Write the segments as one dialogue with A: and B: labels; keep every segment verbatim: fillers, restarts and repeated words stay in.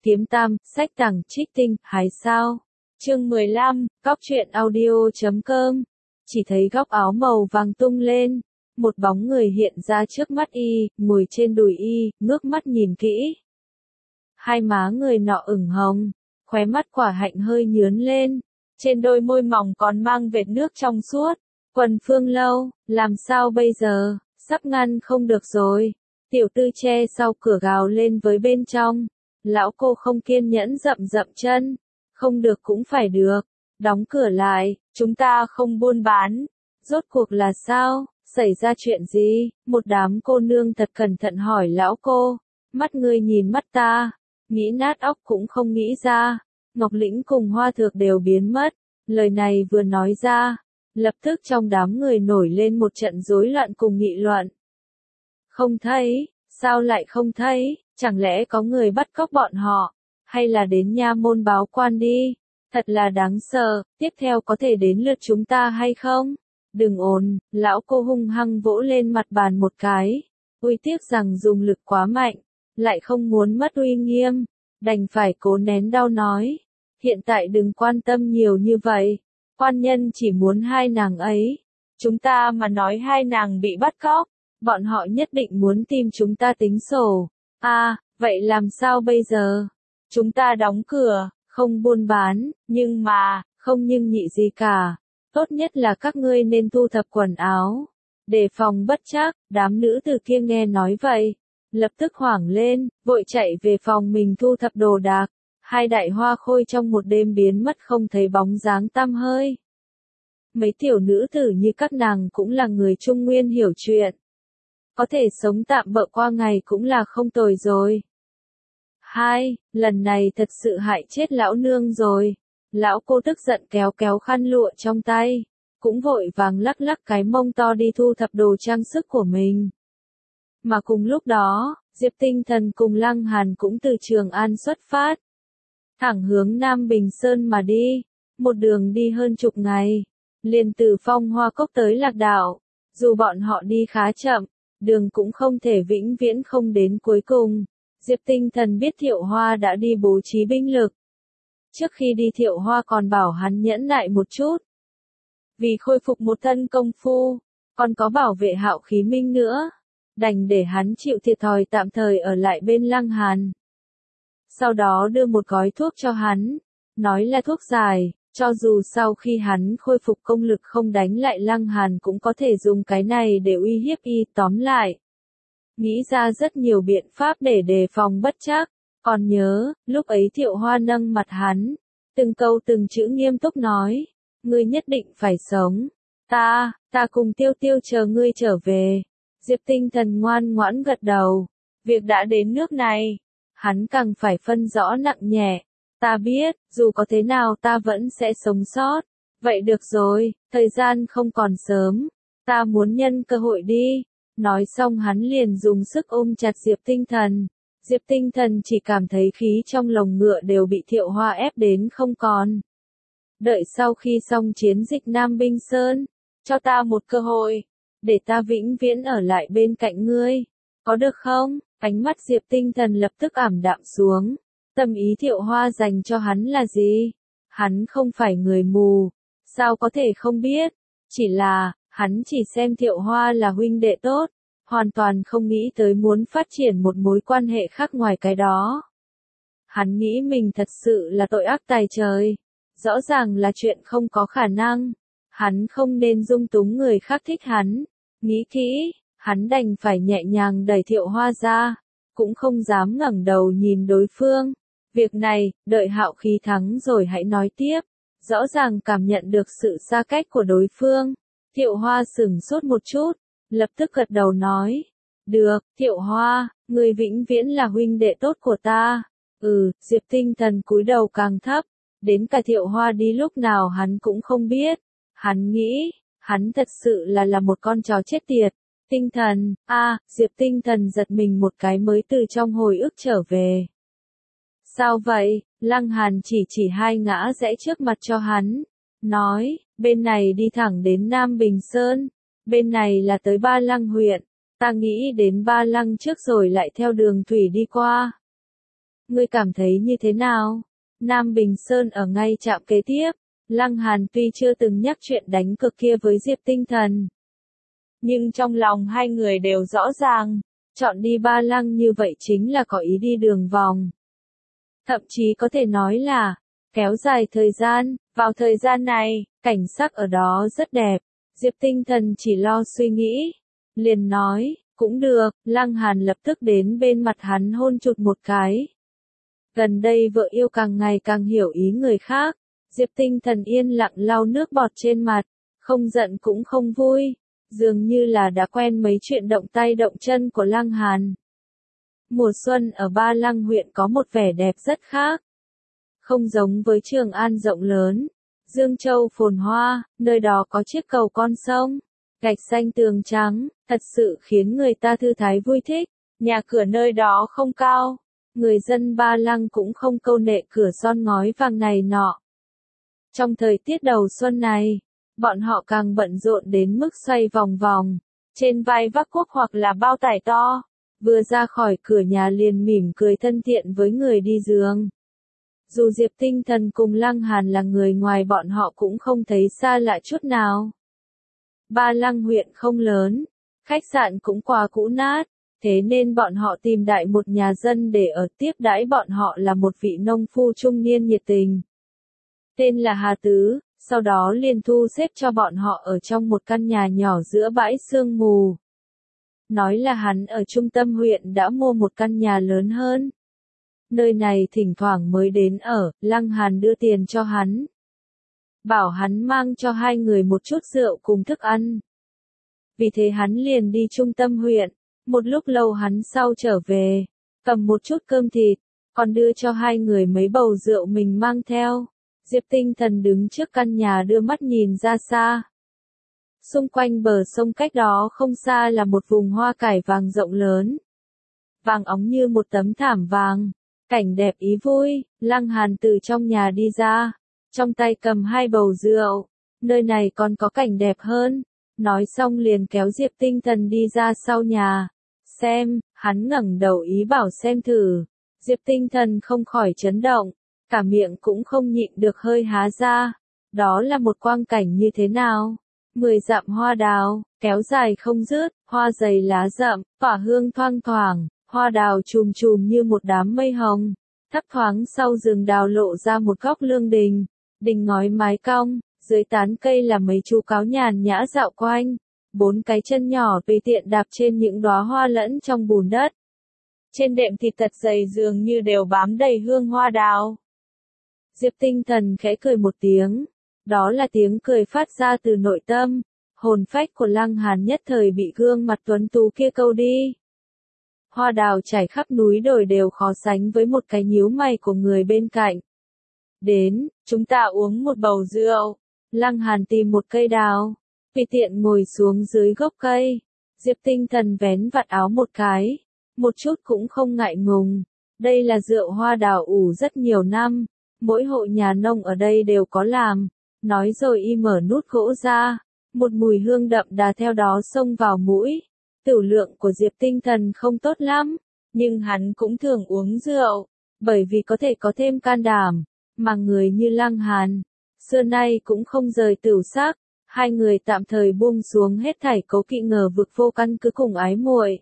A: Kiếm Tam, sách tàng trích tinh, hái sao. Chương mười lăm, Góc truyện audio chấm com. Chỉ thấy góc áo màu vàng tung lên, một bóng người hiện ra trước mắt y, ngồi trên đùi y, ngước mắt nhìn kỹ. Hai má người nọ ửng hồng, khóe mắt quả hạnh hơi nhướn lên, trên đôi môi mỏng còn mang vệt nước trong suốt. Quần Phương Lâu, làm sao bây giờ, sắp ngăn không được rồi. Tiểu tư che sau cửa gào lên với bên trong. Lão cô không kiên nhẫn dậm dậm chân. Không được cũng phải được. Đóng cửa lại, chúng ta không buôn bán. Rốt cuộc là sao, xảy ra chuyện gì? Một đám cô nương thật cẩn thận hỏi lão cô. Mắt ngươi nhìn mắt ta. Nghĩ nát óc cũng không nghĩ ra. Ngọc Lĩnh cùng Hoa Thược đều biến mất. Lời này vừa nói ra, lập tức trong đám người nổi lên một trận rối loạn cùng nghị luận. Không thấy, sao lại không thấy, chẳng lẽ có người bắt cóc bọn họ, hay là đến nha môn báo quan đi, thật là đáng sợ, tiếp theo có thể đến lượt chúng ta hay không? Đừng ồn, lão cô hung hăng vỗ lên mặt bàn một cái, ui tiếc rằng dùng lực quá mạnh, lại không muốn mất uy nghiêm, đành phải cố nén đau nói, hiện tại đừng quan tâm nhiều như vậy. Quan nhân chỉ muốn hai nàng ấy. Chúng ta mà nói hai nàng bị bắt cóc, bọn họ nhất định muốn tìm chúng ta tính sổ. À, vậy làm sao bây giờ? Chúng ta đóng cửa, không buôn bán, nhưng mà, không nhưng nhị gì cả. Tốt nhất là các ngươi nên thu thập quần áo. Đề phòng bất trắc, đám nữ từ kia nghe nói vậy. Lập tức hoảng lên, vội chạy về phòng mình thu thập đồ đạc. Hai đại hoa khôi trong một đêm biến mất không thấy bóng dáng tăm hơi. Mấy tiểu nữ tử như các nàng cũng là người Trung Nguyên hiểu chuyện. Có thể sống tạm bợ qua ngày cũng là không tồi rồi. Hai, lần này thật sự hại chết lão nương rồi. Lão cô tức giận kéo kéo khăn lụa trong tay. Cũng vội vàng lắc lắc cái mông to đi thu thập đồ trang sức của mình. Mà cùng lúc đó, Diệp Tinh Thần cùng Lăng Hàn cũng từ Trường An xuất phát. Thẳng hướng Nam Bình Sơn mà đi, một đường đi hơn chục ngày, liền từ Phong Hoa Cốc tới Lạc Đảo, dù bọn họ đi khá chậm, đường cũng không thể vĩnh viễn không đến cuối cùng. Diệp Tinh Thần biết Thiệu Hoa đã đi bố trí binh lực. Trước khi đi Thiệu Hoa còn bảo hắn nhẫn nại một chút. Vì khôi phục một thân công phu, còn có bảo vệ Hạo Khí Minh nữa, đành để hắn chịu thiệt thòi tạm thời ở lại bên Lăng Hàn. Sau đó đưa một gói thuốc cho hắn, nói là thuốc giải, cho dù sau khi hắn khôi phục công lực không đánh lại Lăng Hàn cũng có thể dùng cái này để uy hiếp y. Tóm lại, nghĩ ra rất nhiều biện pháp để đề phòng bất trắc. Còn nhớ, lúc ấy Thiệu Hoa nâng mặt hắn, từng câu từng chữ nghiêm túc nói, ngươi nhất định phải sống, ta, ta cùng Tiêu Tiêu chờ ngươi trở về. Diệp Tinh Thần ngoan ngoãn gật đầu, việc đã đến nước này. Hắn càng phải phân rõ nặng nhẹ. Ta biết, dù có thế nào ta vẫn sẽ sống sót. Vậy được rồi, thời gian không còn sớm. Ta muốn nhân cơ hội đi. Nói xong hắn liền dùng sức ôm chặt Diệp Tinh Thần. Diệp Tinh Thần chỉ cảm thấy khí trong lồng ngựa đều bị Thiệu Hoa ép đến không còn. Đợi sau khi xong chiến dịch Nam Binh Sơn, cho ta một cơ hội, để ta vĩnh viễn ở lại bên cạnh ngươi. Có được không? Ánh mắt Diệp Tinh Thần lập tức ảm đạm xuống. Tâm ý Thiệu Hoa dành cho hắn là gì? Hắn không phải người mù. Sao có thể không biết? Chỉ là, hắn chỉ xem Thiệu Hoa là huynh đệ tốt. Hoàn toàn không nghĩ tới muốn phát triển một mối quan hệ khác ngoài cái đó. Hắn nghĩ mình thật sự là tội ác tày trời. Rõ ràng là chuyện không có khả năng. Hắn không nên dung túng người khác thích hắn. Nghĩ kỹ. Hắn đành phải nhẹ nhàng đẩy Thiệu Hoa ra, cũng không dám ngẩng đầu nhìn đối phương. Việc này, đợi Hạo Khí thắng rồi hãy nói tiếp. Rõ ràng cảm nhận được sự xa cách của đối phương. Thiệu Hoa sửng sốt một chút, lập tức gật đầu nói. Được, Thiệu Hoa, người vĩnh viễn là huynh đệ tốt của ta. Ừ, Diệp Tinh Thần cúi đầu càng thấp, đến cả Thiệu Hoa đi lúc nào hắn cũng không biết. Hắn nghĩ, hắn thật sự là là một con chó chết tiệt. Tinh Thần, a, à, Diệp Tinh Thần giật mình một cái mới từ trong hồi ức trở về. Sao vậy? Lăng Hàn chỉ chỉ hai ngã rẽ trước mặt cho hắn, nói, bên này đi thẳng đến Nam Bình Sơn, bên này là tới Ba Lăng huyện, ta nghĩ đến Ba Lăng trước rồi lại theo đường thủy đi qua. ngươi cảm thấy như thế nào? Nam Bình Sơn ở ngay trạm kế tiếp, Lăng Hàn tuy chưa từng nhắc chuyện đánh cược kia với Diệp Tinh Thần. Nhưng trong lòng hai người đều rõ ràng, chọn đi Ba Lăng như vậy chính là có ý đi đường vòng. Thậm chí có thể nói là, kéo dài thời gian, vào thời gian này, cảnh sắc ở đó rất đẹp. Diệp Tinh Thần chỉ lo suy nghĩ, liền nói, cũng được, Lăng Hàn lập tức đến bên mặt hắn hôn chụt một cái. Gần đây vợ yêu càng ngày càng hiểu ý người khác, Diệp Tinh Thần yên lặng lau nước bọt trên mặt, không giận cũng không vui, dường như là đã quen mấy chuyện động tay động chân của Lăng Hàn. Mùa xuân ở Ba Lăng huyện có một vẻ đẹp rất khác. Không giống với Trường An rộng lớn, Dương Châu phồn hoa, nơi đó có chiếc cầu con sông, gạch xanh tường trắng, thật sự khiến người ta thư thái vui thích. Nhà cửa nơi đó không cao, người dân Ba Lăng cũng không câu nệ cửa son ngói vàng này nọ. Trong thời tiết đầu xuân này, bọn họ càng bận rộn đến mức xoay vòng vòng, trên vai vác cuốc hoặc là bao tải to, vừa ra khỏi cửa nhà liền mỉm cười thân thiện với người đi giường. Dù Diệp Tinh Thần cùng Lăng Hàn là người ngoài bọn họ cũng không thấy xa lạ chút nào. Ba Lăng huyện không lớn, khách sạn cũng quá cũ nát, thế nên bọn họ tìm đại một nhà dân để ở tiếp đãi bọn họ là một vị nông phu trung niên nhiệt tình. Tên là Hà Tứ, sau đó liền thu xếp cho bọn họ ở trong một căn nhà nhỏ giữa bãi sương mù. Nói là hắn ở trung tâm huyện đã mua một căn nhà lớn hơn. Nơi này thỉnh thoảng mới đến ở, Lăng Hàn đưa tiền cho hắn. Bảo hắn mang cho hai người một chút rượu cùng thức ăn. Vì thế hắn liền đi trung tâm huyện, một lúc lâu hắn sau trở về, cầm một chút cơm thịt, còn đưa cho hai người mấy bầu rượu mình mang theo. Diệp Tinh Thần đứng trước căn nhà đưa mắt nhìn ra xa. Xung quanh bờ sông cách đó không xa là một vùng hoa cải vàng rộng lớn. Vàng óng như một tấm thảm vàng. Cảnh đẹp ý vui, Lăng Hàn từ trong nhà đi ra, trong tay cầm hai bầu rượu, nơi này còn có cảnh đẹp hơn, nói xong liền kéo Diệp Tinh Thần đi ra sau nhà, xem, hắn ngẩng đầu ý bảo xem thử, Diệp Tinh Thần không khỏi chấn động, cả miệng cũng không nhịn được hơi há ra, đó là một quang cảnh như thế nào, mười dặm hoa đào, kéo dài không dứt, hoa dày lá rậm, tỏa hương thoang thoảng. Hoa đào chùm chùm như một đám mây hồng, thấp thoáng sau rừng đào lộ ra một góc lương đình, đình ngói mái cong, dưới tán cây là mấy chú cáo nhàn nhã dạo quanh, bốn cái chân nhỏ tùy tiện đạp trên những đóa hoa lẫn trong bùn đất. Trên đệm thịt thật dày dường như đều bám đầy hương hoa đào. Diệp Tinh Thần khẽ cười một tiếng, đó là tiếng cười phát ra từ nội tâm, hồn phách của Lăng Hàn nhất thời bị gương mặt tuấn tú kia câu đi. Hoa đào trải khắp núi đồi đều khó sánh với một cái nhíu mày của người bên cạnh. Đến, chúng ta uống một bầu rượu. Lăng Hàn tìm một cây đào, tùy tiện ngồi xuống dưới gốc cây. Diệp Tinh Thần vén vạt áo một cái, một chút cũng không ngại ngùng. Đây là rượu hoa đào ủ rất nhiều năm, mỗi hộ nhà nông ở đây đều có làm. Nói rồi y mở nút gỗ ra, một mùi hương đậm đà theo đó xông vào mũi. Tửu lượng của Diệp Tinh Thần không tốt lắm, nhưng hắn cũng thường uống rượu, bởi vì có thể có thêm can đảm, mà người như Lăng Hàn, xưa nay cũng không rời tửu sắc, hai người tạm thời buông xuống hết thảy cố kỵ ngờ vực vô căn cứ cùng ái muội.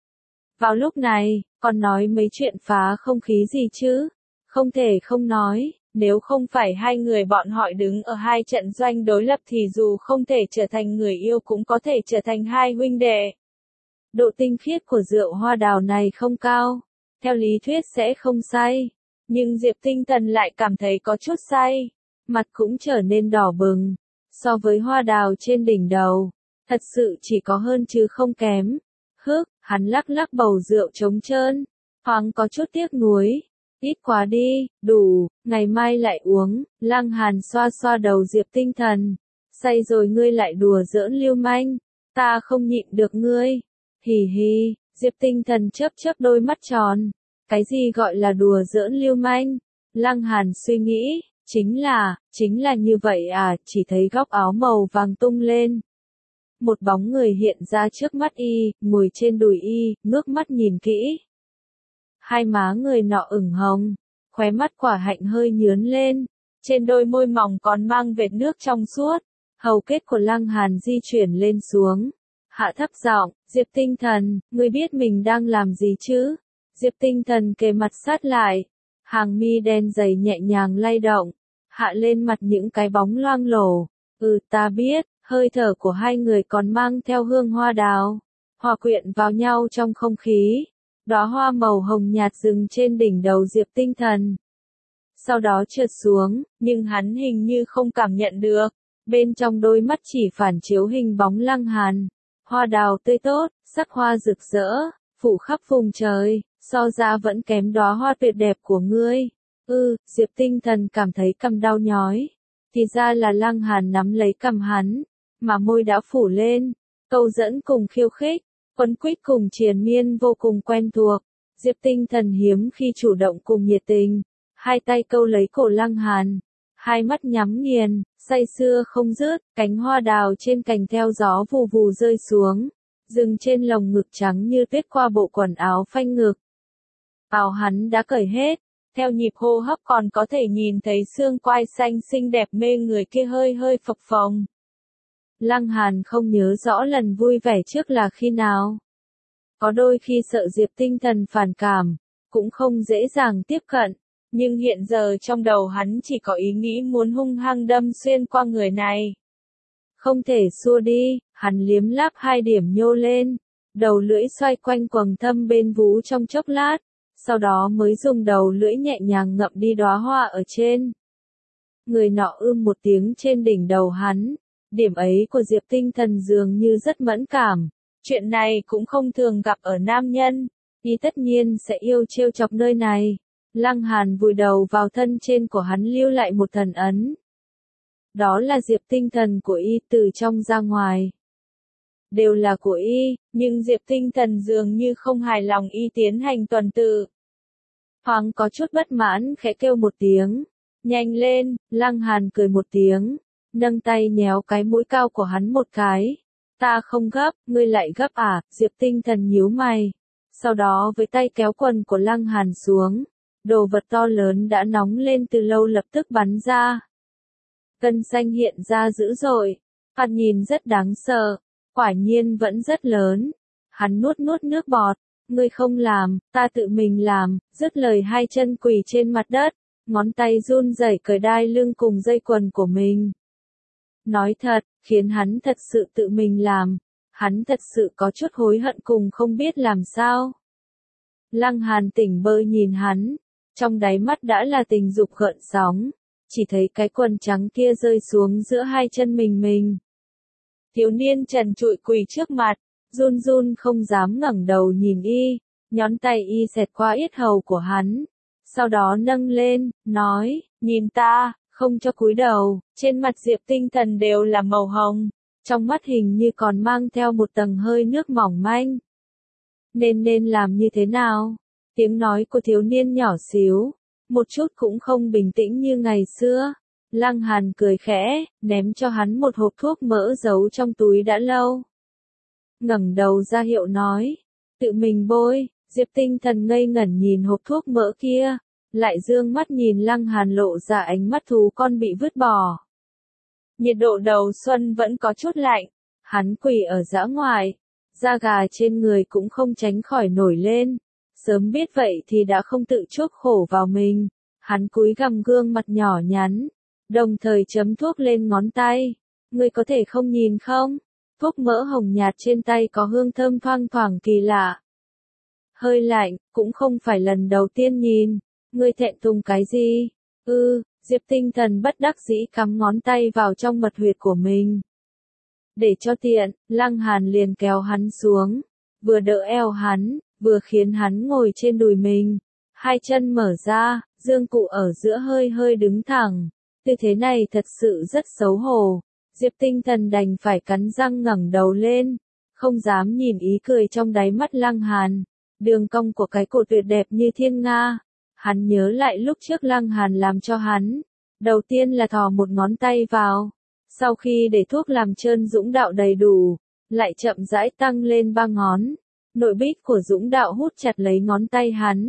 A: Vào lúc này, còn nói mấy chuyện phá không khí gì chứ, không thể không nói, nếu không phải hai người bọn họ đứng ở hai trận doanh đối lập thì dù không thể trở thành người yêu cũng có thể trở thành hai huynh đệ. Độ tinh khiết của rượu hoa đào này không cao, theo lý thuyết sẽ không say, nhưng Diệp Tinh Thần lại cảm thấy có chút say, mặt cũng trở nên đỏ bừng, so với hoa đào trên đỉnh đầu, thật sự chỉ có hơn chứ không kém. Hức, hắn lắc lắc bầu rượu trống trơn, thoáng có chút tiếc nuối, ít quá đi, đủ, ngày mai lại uống. Lăng Hàn xoa xoa đầu Diệp Tinh Thần, say rồi ngươi lại đùa giỡn lưu manh, ta không nhịn được ngươi. Hì hì, Diệp Tinh Thần chớp chớp đôi mắt tròn. Cái gì gọi là đùa giỡn lưu manh? Lăng Hàn suy nghĩ, chính là, chính là như vậy à, chỉ thấy góc áo màu vàng tung lên. Một bóng người hiện ra trước mắt y, ngồi trên đùi y, ngước mắt nhìn kỹ. Hai má người nọ ửng hồng, khóe mắt quả hạnh hơi nhướn lên, trên đôi môi mỏng còn mang vệt nước trong suốt. Hầu kết của Lăng Hàn di chuyển lên xuống, hạ thấp giọng, Diệp Tinh Thần, ngươi biết mình đang làm gì chứ? Diệp Tinh Thần kề mặt sát lại, hàng mi đen dày nhẹ nhàng lay động, hạ lên mặt những cái bóng loang lổ. Ừ, ta biết, hơi thở của hai người còn mang theo hương hoa đào, hòa quyện vào nhau trong không khí. Đóa hoa màu hồng nhạt dừng trên đỉnh đầu Diệp Tinh Thần. Sau đó trượt xuống, nhưng hắn hình như không cảm nhận được. Bên trong đôi mắt chỉ phản chiếu hình bóng Lăng Hàn. Hoa đào tươi tốt, sắc hoa rực rỡ, phủ khắp vùng trời, so ra vẫn kém đóa hoa tuyệt đẹp của ngươi. Ừ, Diệp Tinh Thần cảm thấy cằm đau nhói. Thì ra là Lăng Hàn nắm lấy cằm hắn, mà môi đã phủ lên, câu dẫn cùng khiêu khích, quấn quýt cùng triền miên vô cùng quen thuộc. Diệp Tinh Thần hiếm khi chủ động cùng nhiệt tình, hai tay câu lấy cổ Lăng Hàn, hai mắt nhắm nghiền, say sưa không dứt, cánh hoa đào trên cành theo gió vù vù rơi xuống, dừng trên lồng ngực trắng như tuyết qua bộ quần áo phanh ngực. Áo hắn đã cởi hết, theo nhịp hô hấp còn có thể nhìn thấy xương quai xanh xinh đẹp mê người kia hơi hơi phập phồng. Lăng Hàn không nhớ rõ lần vui vẻ trước là khi nào. Có đôi khi sợ Diệp Tinh Thần phản cảm, cũng không dễ dàng tiếp cận, nhưng hiện giờ trong đầu hắn chỉ có ý nghĩ muốn hung hăng đâm xuyên qua người này. Không thể xua đi, hắn liếm láp hai điểm nhô lên, đầu lưỡi xoay quanh quầng thâm bên vú trong chốc lát, sau đó mới dùng đầu lưỡi nhẹ nhàng ngậm đi đóa hoa ở trên. Người nọ ưm một tiếng trên đỉnh đầu hắn, điểm ấy của Diệp Tinh Thần dường như rất mẫn cảm. Chuyện này cũng không thường gặp ở nam nhân, y tất nhiên sẽ yêu trêu chọc nơi này. Lăng Hàn vùi đầu vào thân trên của hắn lưu lại một thần ấn. Đó là Diệp Tinh Thần của y từ trong ra ngoài. Đều là của y, nhưng Diệp Tinh Thần dường như không hài lòng y tiến hành tuần tự. Thoáng có chút bất mãn khẽ kêu một tiếng. Nhanh lên, Lăng Hàn cười một tiếng, nâng tay nhéo cái mũi cao của hắn một cái. Ta không gấp, ngươi lại gấp à? Diệp Tinh Thần nhíu mày. Sau đó với tay kéo quần của Lăng Hàn xuống. Đồ vật to lớn đã nóng lên từ lâu lập tức bắn ra. Gân xanh hiện ra dữ dội, thoạt nhìn rất đáng sợ, quả nhiên vẫn rất lớn. Hắn nuốt nuốt nước bọt, ngươi không làm, ta tự mình làm, dứt lời hai chân quỳ trên mặt đất, ngón tay run rẩy cởi đai lưng cùng dây quần của mình. Nói thật, khiến hắn thật sự tự mình làm, hắn thật sự có chút hối hận cùng không biết làm sao. Lăng Hàn tỉnh bơ nhìn hắn, trong đáy mắt đã là tình dục gợn sóng, chỉ thấy cái quần trắng kia rơi xuống giữa hai chân mình mình. Thiếu niên trần trụi quỳ trước mặt, run run không dám ngẩng đầu nhìn y, nhón tay y xẹt qua yết hầu của hắn, sau đó nâng lên, nói, nhìn ta, không cho cúi đầu. Trên mặt Diệp Tinh Thần đều là màu hồng, trong mắt hình như còn mang theo một tầng hơi nước mỏng manh. Nên nên làm như thế nào? Tiếng nói của thiếu niên nhỏ xíu, một chút cũng không bình tĩnh như ngày xưa. Lăng Hàn cười khẽ, ném cho hắn một hộp thuốc mỡ giấu trong túi đã lâu. Ngẩng đầu ra hiệu nói, tự mình bôi. Diệp Tinh Thần ngây ngẩn nhìn hộp thuốc mỡ kia, lại dương mắt nhìn Lăng Hàn lộ ra ánh mắt thú con bị vứt bỏ. Nhiệt độ đầu xuân vẫn có chút lạnh, hắn quỳ ở dã ngoại, da gà trên người cũng không tránh khỏi nổi lên. Sớm biết vậy thì đã không tự chuốc khổ vào mình. Hắn cúi gằm gương mặt nhỏ nhắn, đồng thời chấm thuốc lên ngón tay. Ngươi có thể không nhìn không? Thuốc mỡ hồng nhạt trên tay có hương thơm thoang thoảng kỳ lạ. Hơi lạnh, cũng không phải lần đầu tiên nhìn. Ngươi thẹn thùng cái gì? Ừ, Diệp Tinh Thần bất đắc dĩ cắm ngón tay vào trong mật huyệt của mình. Để cho tiện, Lăng Hàn liền kéo hắn xuống, vừa đỡ eo hắn, vừa khiến hắn ngồi trên đùi mình. Hai chân mở ra, dương cụ ở giữa hơi hơi đứng thẳng. Tư thế này thật sự rất xấu hổ. Diệp Tinh Thần đành phải cắn răng ngẩng đầu lên, không dám nhìn ý cười trong đáy mắt Lăng Hàn. Đường cong của cái cổ tuyệt đẹp như thiên nga. Hắn nhớ lại lúc trước Lăng Hàn làm cho hắn. Đầu tiên là thò một ngón tay vào. Sau khi để thuốc làm trơn Dũng Đạo đầy đủ, lại chậm rãi tăng lên ba ngón. Nội bích của Dũng Đạo hút chặt lấy ngón tay hắn.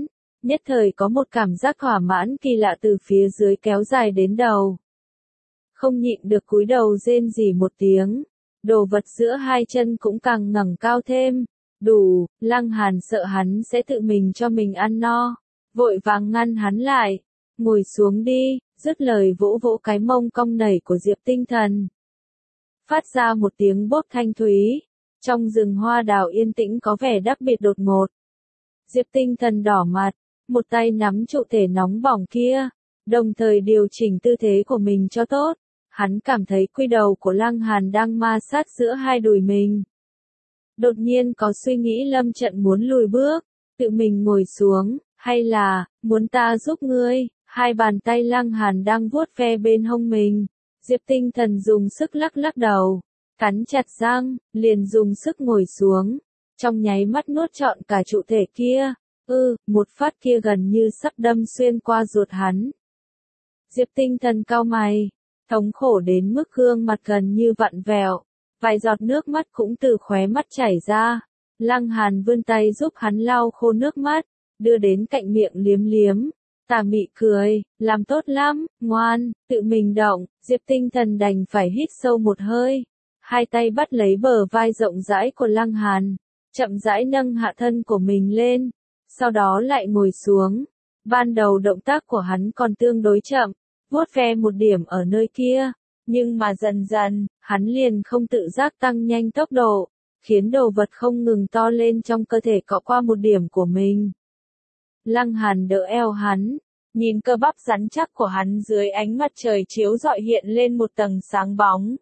A: nhất thời có một cảm giác thỏa mãn kỳ lạ từ phía dưới kéo dài đến đầu. Không nhịn được cúi đầu rên rỉ một tiếng, đồ vật giữa hai chân cũng càng ngẩng cao thêm. Đủ, Lăng Hàn sợ hắn sẽ tự mình cho mình ăn no, vội vàng ngăn hắn lại. Ngồi xuống đi, dứt lời vỗ vỗ cái mông cong nảy của Diệp Tinh Thần. Phát ra một tiếng bốp thanh thúy, trong rừng hoa đào yên tĩnh có vẻ đặc biệt đột ngột. Diệp Tinh Thần đỏ mặt, một tay nắm trụ thể nóng bỏng kia, đồng thời điều chỉnh tư thế của mình cho tốt. Hắn cảm thấy quy đầu của Lăng Hàn đang ma sát giữa hai đùi mình. Đột nhiên có suy nghĩ lâm trận muốn lùi bước, tự mình ngồi xuống, hay là, muốn ta giúp ngươi, hai bàn tay Lăng Hàn đang vuốt ve bên hông mình. Diệp Tinh Thần dùng sức lắc lắc đầu, cắn chặt răng, liền dùng sức ngồi xuống, trong nháy mắt nuốt trọn cả trụ thể kia, ư, ừ, một phát kia gần như sắp đâm xuyên qua ruột hắn. Diệp Tinh Thần cau mày, thống khổ đến mức gương mặt gần như vặn vẹo, vài giọt nước mắt cũng từ khóe mắt chảy ra. Lăng Hàn vươn tay giúp hắn lau khô nước mắt, đưa đến cạnh miệng liếm liếm. Tà mị cười, làm tốt lắm, ngoan, tự mình động. Diệp Tinh Thần đành phải hít sâu một hơi, hai tay bắt lấy bờ vai rộng rãi của Lăng Hàn, chậm rãi nâng hạ thân của mình lên, sau đó lại ngồi xuống. Ban đầu động tác của hắn còn tương đối chậm, vuốt ve một điểm ở nơi kia, nhưng mà dần dần, hắn liền không tự giác tăng nhanh tốc độ, khiến đồ vật không ngừng to lên trong cơ thể cọ qua một điểm của mình. Lăng Hàn đỡ eo hắn, nhìn cơ bắp rắn chắc của hắn dưới ánh mặt trời chiếu rọi hiện lên một tầng sáng bóng.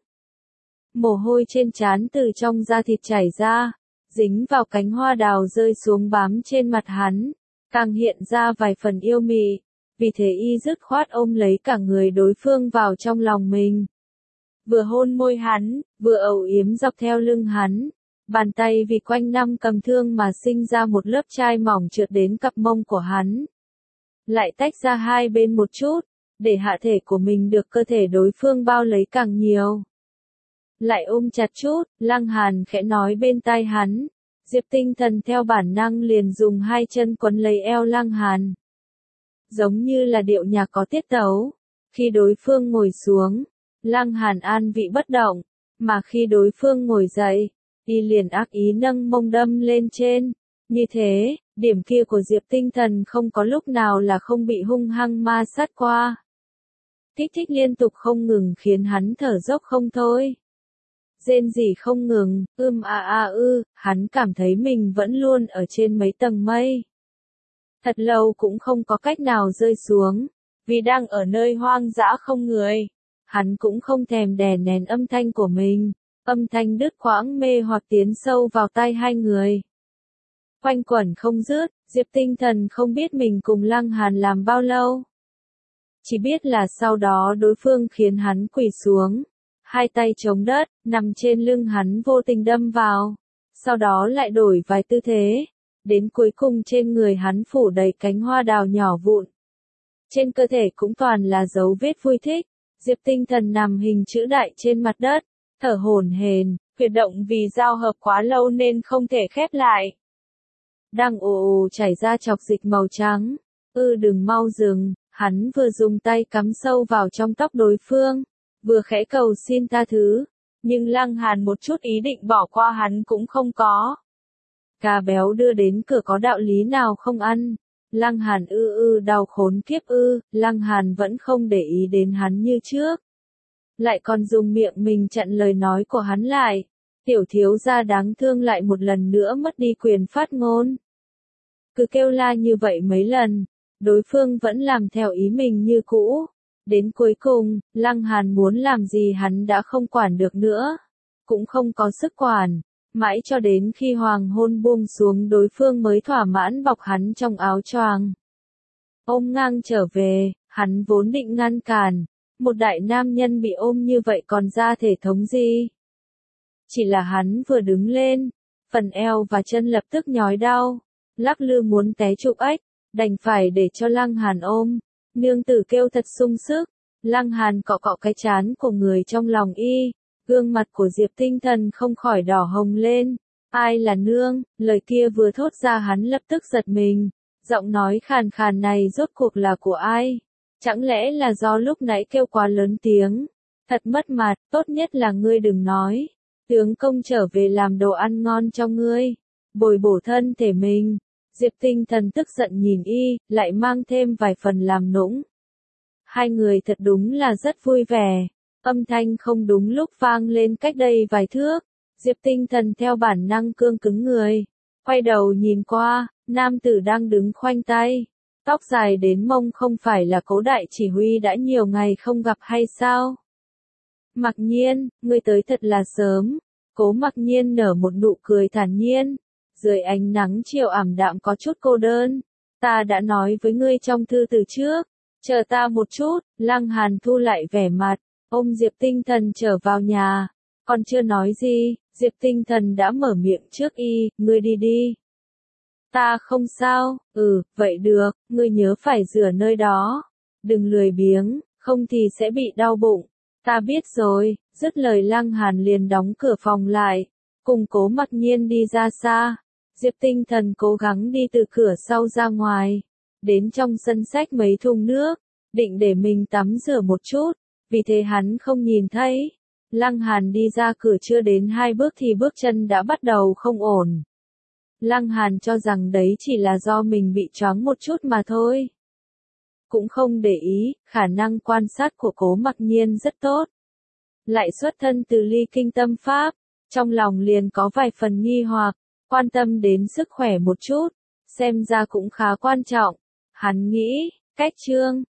A: Mồ hôi trên trán từ trong da thịt chảy ra, dính vào cánh hoa đào rơi xuống bám trên mặt hắn, càng hiện ra vài phần yêu mị. Vì thế y dứt khoát ôm lấy cả người đối phương vào trong lòng mình. Vừa hôn môi hắn, vừa âu yếm dọc theo lưng hắn. Bàn tay vì quanh năm cầm thương mà sinh ra một lớp chai mỏng trượt đến cặp mông của hắn. Lại tách ra hai bên một chút, để hạ thể của mình được cơ thể đối phương bao lấy càng nhiều. Lại ôm chặt chút, Lăng Hàn khẽ nói bên tai hắn. Diệp Tinh Thần theo bản năng liền dùng hai chân quấn lấy eo Lăng Hàn. Giống như là điệu nhạc có tiết tấu. Khi đối phương ngồi xuống, Lăng Hàn an vị bất động, mà khi đối phương ngồi dậy, y liền ác ý nâng mông đâm lên trên. Như thế, điểm kia của Diệp Tinh Thần không có lúc nào là không bị hung hăng ma sát qua. Kích thích liên tục không ngừng khiến hắn thở dốc không thôi. Rên rỉ không ngừng, ưm a a ư, hắn cảm thấy mình vẫn luôn ở trên mấy tầng mây. Thật lâu cũng không có cách nào rơi xuống, vì đang ở nơi hoang dã không người. Hắn cũng không thèm đè nén âm thanh của mình, âm thanh đứt quãng mê hoặc tiến sâu vào tai hai người. Quanh quẩn không dứt, Diệp Tinh Thần không biết mình cùng Lăng Hàn làm bao lâu. Chỉ biết là sau đó đối phương khiến hắn quỳ xuống, hai tay chống đất, nằm trên lưng hắn vô tình đâm vào, sau đó lại đổi vài tư thế. Đến cuối cùng trên người hắn phủ đầy cánh hoa đào nhỏ vụn. Trên cơ thể cũng toàn là dấu vết vui thích. Diệp Tinh Thần nằm hình chữ đại trên mặt đất, thở hổn hển, huyệt động vì giao hợp quá lâu nên không thể khép lại. Đang ồ ồ chảy ra chọc dịch màu trắng. Ư đừng mau dừng, hắn vừa dùng tay cắm sâu vào trong tóc đối phương, vừa khẽ cầu xin tha thứ. Nhưng Lăng Hàn một chút ý định bỏ qua hắn cũng không có. Gà béo đưa đến cửa có đạo lý nào không ăn. Lăng Hàn ư ư đau khốn kiếp ư, Lăng Hàn vẫn không để ý đến hắn như trước. Lại còn dùng miệng mình chặn lời nói của hắn lại. Tiểu thiếu gia đáng thương lại một lần nữa mất đi quyền phát ngôn. Cứ kêu la như vậy mấy lần, đối phương vẫn làm theo ý mình như cũ. Đến cuối cùng, Lăng Hàn muốn làm gì hắn đã không quản được nữa. Cũng không có sức quản. Mãi cho đến khi hoàng hôn buông xuống đối phương mới thỏa mãn bọc hắn trong áo choàng. Ôm ngang trở về, hắn vốn định ngăn cản. Một đại nam nhân bị ôm như vậy còn ra thể thống gì? Chỉ là hắn vừa đứng lên, phần eo và chân lập tức nhói đau. Lắc lư muốn té trục ếch, đành phải để cho Lăng Hàn ôm. Nương tử kêu thật sung sức. Lăng Hàn cọ cọ cái trán của người trong lòng y. Gương mặt của Diệp Tinh Thần không khỏi đỏ hồng lên. Ai là nương? Lời kia vừa thốt ra hắn lập tức giật mình. Giọng nói khàn khàn này rốt cuộc là của ai? Chẳng lẽ là do lúc nãy kêu quá lớn tiếng? Thật mất mặt, tốt nhất là ngươi đừng nói. Tướng công trở về làm đồ ăn ngon cho ngươi, bồi bổ thân thể mình. Diệp Tinh Thần tức giận nhìn y, lại mang thêm vài phần làm nũng. Hai người thật đúng là rất vui vẻ. Âm thanh không đúng lúc vang lên cách đây vài thước. Diệp Tinh Thần theo bản năng cương cứng người. Quay đầu nhìn qua, nam tử đang đứng khoanh tay. Tóc dài đến mông không phải là Cố đại chỉ huy đã nhiều ngày không gặp hay sao? Mặc Nhiên, ngươi tới thật là sớm. Cố Mặc Nhiên nở một nụ cười thản nhiên. Dưới ánh nắng chiều ảm đạm có chút cô đơn. Ta đã nói với ngươi trong thư từ trước. Chờ ta một chút, Lăng Hàn thu lại vẻ mặt. Ôm Diệp Tinh Thần trở vào nhà. Còn chưa nói gì, Diệp Tinh Thần đã mở miệng trước y, ngươi đi đi. Ta không sao, ừ, vậy được, ngươi nhớ phải rửa nơi đó. Đừng lười biếng, không thì sẽ bị đau bụng. Ta biết rồi, dứt lời Lăng Hàn liền đóng cửa phòng lại. Cùng Cố Mặc Nhiên đi ra xa. Diệp Tinh Thần cố gắng đi từ cửa sau ra ngoài. Đến trong sân xách mấy thùng nước. Định để mình tắm rửa một chút. Vì thế hắn không nhìn thấy. Lăng Hàn đi ra cửa chưa đến hai bước thì bước chân đã bắt đầu không ổn. Lăng Hàn cho rằng đấy chỉ là do mình bị choáng một chút mà thôi. Cũng không để ý, khả năng quan sát của Cố Mặc Nhiên rất tốt. Lại xuất thân từ Ly Kinh Tâm Pháp, trong lòng liền có vài phần nghi hoặc, quan tâm đến sức khỏe một chút, xem ra cũng khá quan trọng. Hắn nghĩ, cách chương